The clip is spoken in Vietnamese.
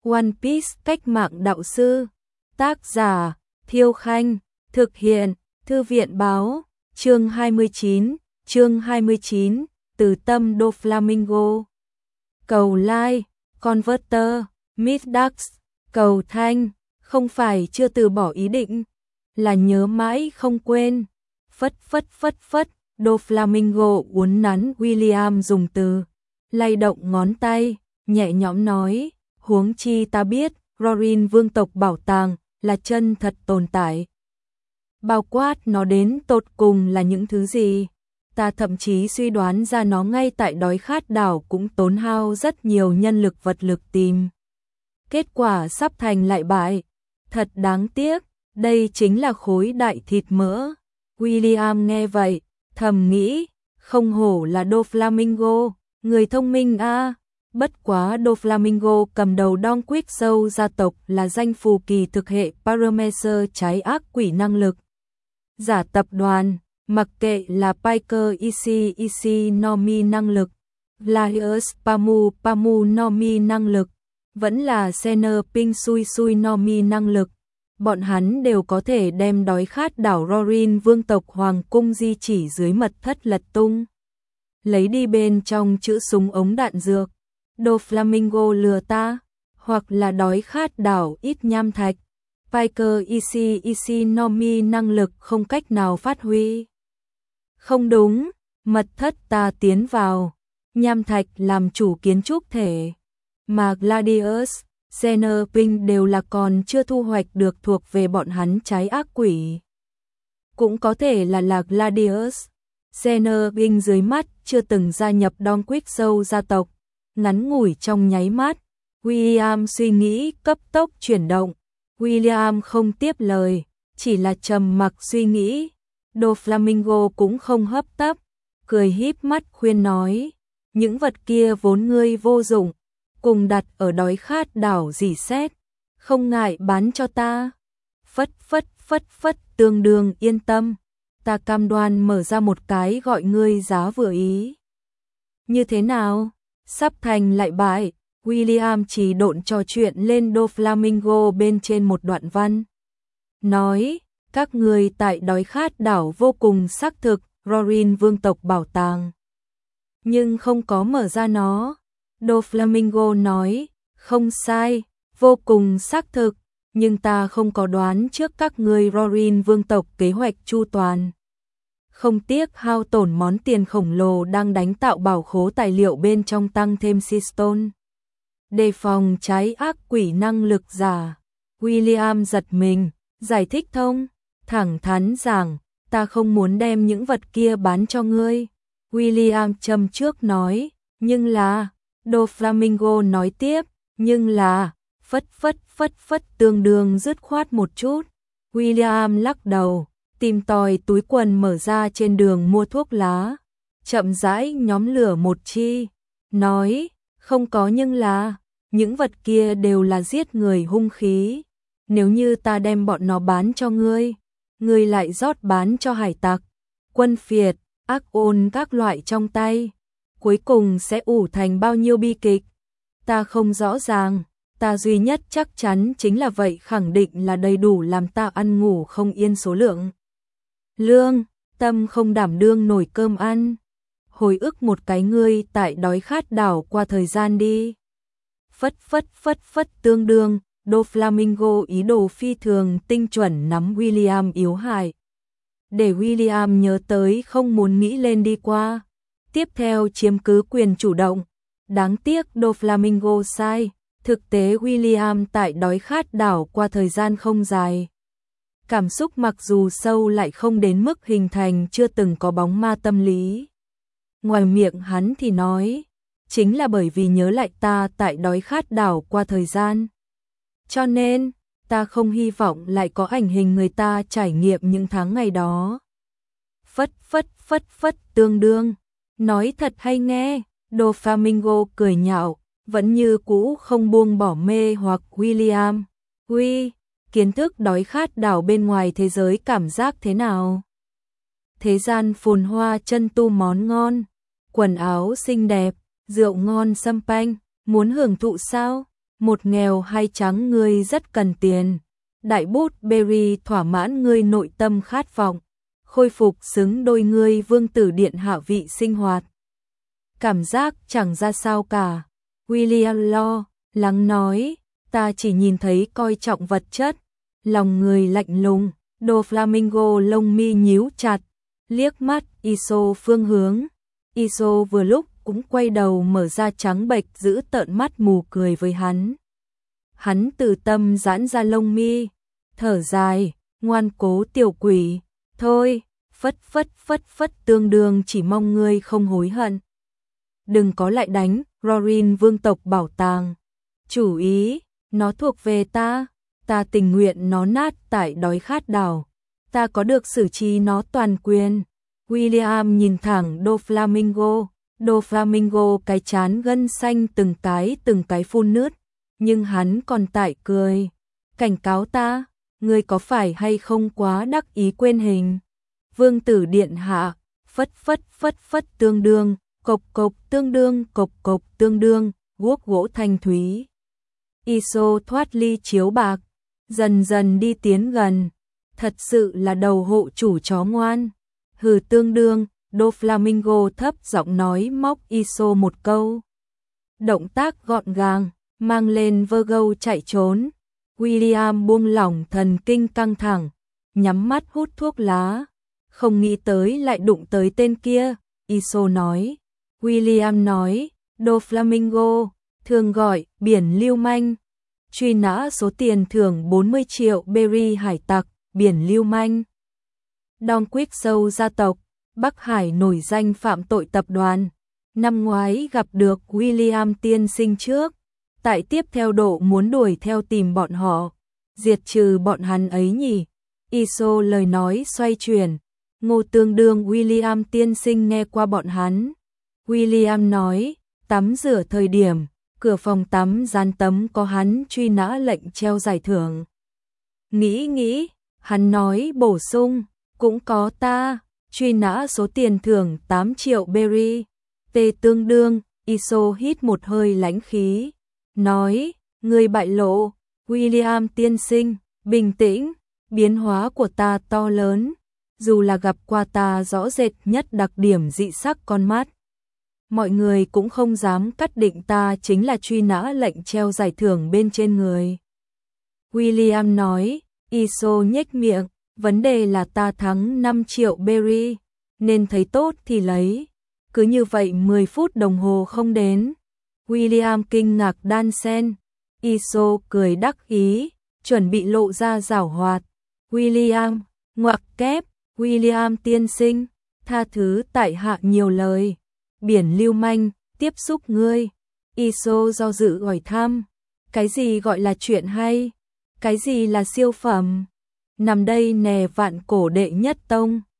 One Piece cách mạng đạo sư. Tác giả Thiêu Khanh. Thực hiện Thư viện Báo. Chương 29. Từ tâm Doflamingo. Cầu like, Converter, Middax, cầu thanh, không phải chưa từ bỏ ý định, là nhớ mãi không quên. Phất, Doflamingo uốn nắn William dùng từ, lay động ngón tay, nhẹ nhõm nói, huống chi ta biết, Rorin vương tộc bảo tàng là chân thật tồn tại. Bao quát nó đến tột cùng là những thứ gì? Ta thậm chí suy đoán ra nó ngay tại đói khát đảo cũng tốn hao rất nhiều nhân lực vật lực tìm. Kết quả sắp thành lại bại. Thật đáng tiếc, đây chính là khối đại thịt mỡ. William nghe vậy, thầm nghĩ, không hổ là Doflamingo, người thông minh a. Bất quá Doflamingo cầm đầu Don Quixote gia tộc là danh phù kỳ thực hệ Paramecer trái ác quỷ năng lực. Giả tập đoàn, mặc kệ là Piker Ishi Nomi năng lực, Laius Pamu Nomi năng lực, vẫn là Senner Ping Sui Nomi năng lực, bọn hắn đều có thể đem đói khát đảo Rorin vương tộc hoàng cung di chỉ dưới mật thất lật tung, lấy đi bên trong chữ súng ống đạn dược. Doflamingo lừa ta, hoặc là đói khát đảo ít nham thạch. Piker Ishi Nomi năng lực không cách nào phát huy. Không đúng, mật thất ta tiến vào, nham thạch làm chủ kiến trúc thể, mà Gladius, Senner Ping đều là còn chưa thu hoạch được thuộc về bọn hắn trái ác quỷ. Cũng có thể là Gladius, Senner Ping dưới mắt chưa từng gia nhập Don Quixote gia tộc. Ngắn ngủi trong nháy mắt, William suy nghĩ cấp tốc chuyển động. William không tiếp lời, chỉ là trầm mặc suy nghĩ. Doflamingo cũng không hấp tấp, cười híp mắt khuyên nói, những vật kia vốn ngươi vô dụng, cùng đặt ở đói khát đảo dỉ xét, không ngại bán cho ta. Phất, tương đương yên tâm, ta cam đoan mở ra một cái gọi ngươi giá vừa ý. Như thế nào? Sắp thành lại bại, William chỉ độn trò chuyện lên Doflamingo bên trên một đoạn văn. Nói, các người tại đói khát đảo vô cùng xác thực, Rorin vương tộc bảo tàng. Nhưng không có mở ra nó. Doflamingo nói, không sai, vô cùng xác thực, nhưng ta không có đoán trước các người Rorin vương tộc kế hoạch chu toàn. Không tiếc hao tổn món tiền khổng lồ đang đánh tạo bảo khố tài liệu bên trong tăng thêm Seastone. Đề phòng trái ác quỷ năng lực giả. William giật mình, giải thích thông, thẳng thắn rằng, ta không muốn đem những vật kia bán cho ngươi. William châm trước nói, nhưng là, Doflamingo nói tiếp, nhưng là, phất tương đương dứt khoát một chút. William lắc đầu, tìm tòi túi quần mở ra trên đường mua thuốc lá, chậm rãi nhóm lửa một chi, nói, không có nhưng là, những vật kia đều là giết người hung khí, nếu như ta đem bọn nó bán cho ngươi, ngươi lại rót bán cho hải tặc, quân phiệt, ác ôn các loại trong tay, cuối cùng sẽ ủ thành bao nhiêu bi kịch, ta không rõ ràng, ta duy nhất chắc chắn chính là vậy khẳng định là đầy đủ làm ta ăn ngủ không yên số lượng. Lương, tâm không đảm đương nổi cơm ăn. Hồi ức một cái ngươi tại đói khát đảo qua thời gian đi. Phất tương đương, Doflamingo ý đồ phi thường tinh chuẩn nắm William yếu hại. Để William nhớ tới không muốn nghĩ lên đi qua. Tiếp theo chiếm cứ quyền chủ động. Đáng tiếc Doflamingo sai. Thực tế William tại đói khát đảo qua thời gian không dài. Cảm xúc mặc dù sâu lại không đến mức hình thành chưa từng có bóng ma tâm lý. Ngoài miệng hắn thì nói, chính là bởi vì nhớ lại ta tại đói khát đảo qua thời gian. Cho nên, ta không hy vọng lại có ảnh hình người ta trải nghiệm những tháng ngày đó. Phất, tương đương. Nói thật hay nghe, Doflamingo cười nhạo, vẫn như cũ không buông bỏ mê hoặc William. Kiến thức đói khát đảo bên ngoài thế giới cảm giác thế nào? Thế gian phồn hoa chân tu món ngon, quần áo xinh đẹp, rượu ngon sâm panh, muốn hưởng thụ sao? một nghèo hay trắng ngươi rất cần tiền. Đại bút Berry thỏa mãn ngươi nội tâm khát vọng, khôi phục xứng đôi ngươi vương tử điện hạ vị sinh hoạt. Cảm giác chẳng ra sao cả. William lo lắng nói, ta chỉ nhìn thấy coi trọng vật chất, lòng người lạnh lùng. Doflamingo lông mi nhíu chặt, liếc mắt Iso phương hướng. Iso vừa lúc cũng quay đầu mở ra trắng bệch giữ tợn mắt mù cười với hắn. Hắn từ tâm giãn ra lông mi, thở dài, ngoan cố tiểu quỷ, thôi, phất tương đương chỉ mong ngươi không hối hận. Đừng có lại đánh, Rorin vương tộc bảo tàng. Chủ ý, nó thuộc về ta tình nguyện nó nát tại đói khát đảo. Ta có được xử trí nó toàn quyền. William nhìn thẳng Doflamingo. Doflamingo cái chán gân xanh từng cái phun nước, nhưng hắn còn tại cười. Cảnh cáo ta, ngươi có phải hay không quá đắc ý quên hình. Vương tử điện hạ, phất tương đương, cộc tương đương, guốc gỗ thanh thúy. Iso thoát ly chiếu bạc, dần dần đi tiến gần. Thật sự là đầu hộ chủ chó ngoan. Hừ tương đương, Doflamingo thấp giọng nói móc Iso một câu. Động tác gọn gàng, mang lên Virgo chạy trốn. William buông lỏng thần kinh căng thẳng, nhắm mắt hút thuốc lá. Không nghĩ tới lại đụng tới tên kia, Iso nói. William nói, Doflamingo, thường gọi biển lưu manh. Truy nã số tiền thưởng 40 triệu Berry hải tặc, biển lưu manh. Don Quick Sâu gia tộc, Bắc Hải nổi danh phạm tội tập đoàn. Năm ngoái gặp được William tiên sinh trước, tại tiếp theo độ muốn đuổi theo tìm bọn họ, diệt trừ bọn hắn ấy nhỉ. Iso lời nói xoay chuyển, Ngô tương đương William tiên sinh nghe qua bọn hắn. William nói, tắm rửa thời điểm, cửa phòng tắm dán tấm có hắn truy nã lệnh treo giải thưởng. Nghĩ, hắn nói bổ sung, cũng có ta, truy nã số tiền thưởng 8 triệu Berry. Tê tương đương, Iso hít một hơi lãnh khí, nói, người bại lộ, William tiên sinh, bình tĩnh, biến hóa của ta to lớn, dù là gặp qua ta rõ rệt nhất đặc điểm dị sắc con mắt. Mọi người cũng không dám cắt định ta chính là truy nã lệnh treo giải thưởng bên trên người. William nói, Iso nhếch miệng, vấn đề là ta thắng 5 triệu Berry, nên thấy tốt thì lấy. Cứ như vậy 10 phút đồng hồ không đến. William kinh ngạc đan sen. Iso cười đắc ý, chuẩn bị lộ ra giảo hoạt. William, ngoặc kép, William tiên sinh, tha thứ tại hạ nhiều lời. Biển lưu manh, tiếp xúc ngươi. Iso do dự hỏi thăm. Cái gì gọi là chuyện hay? Cái gì là siêu phẩm? Nằm đây nè vạn cổ đệ nhất tông.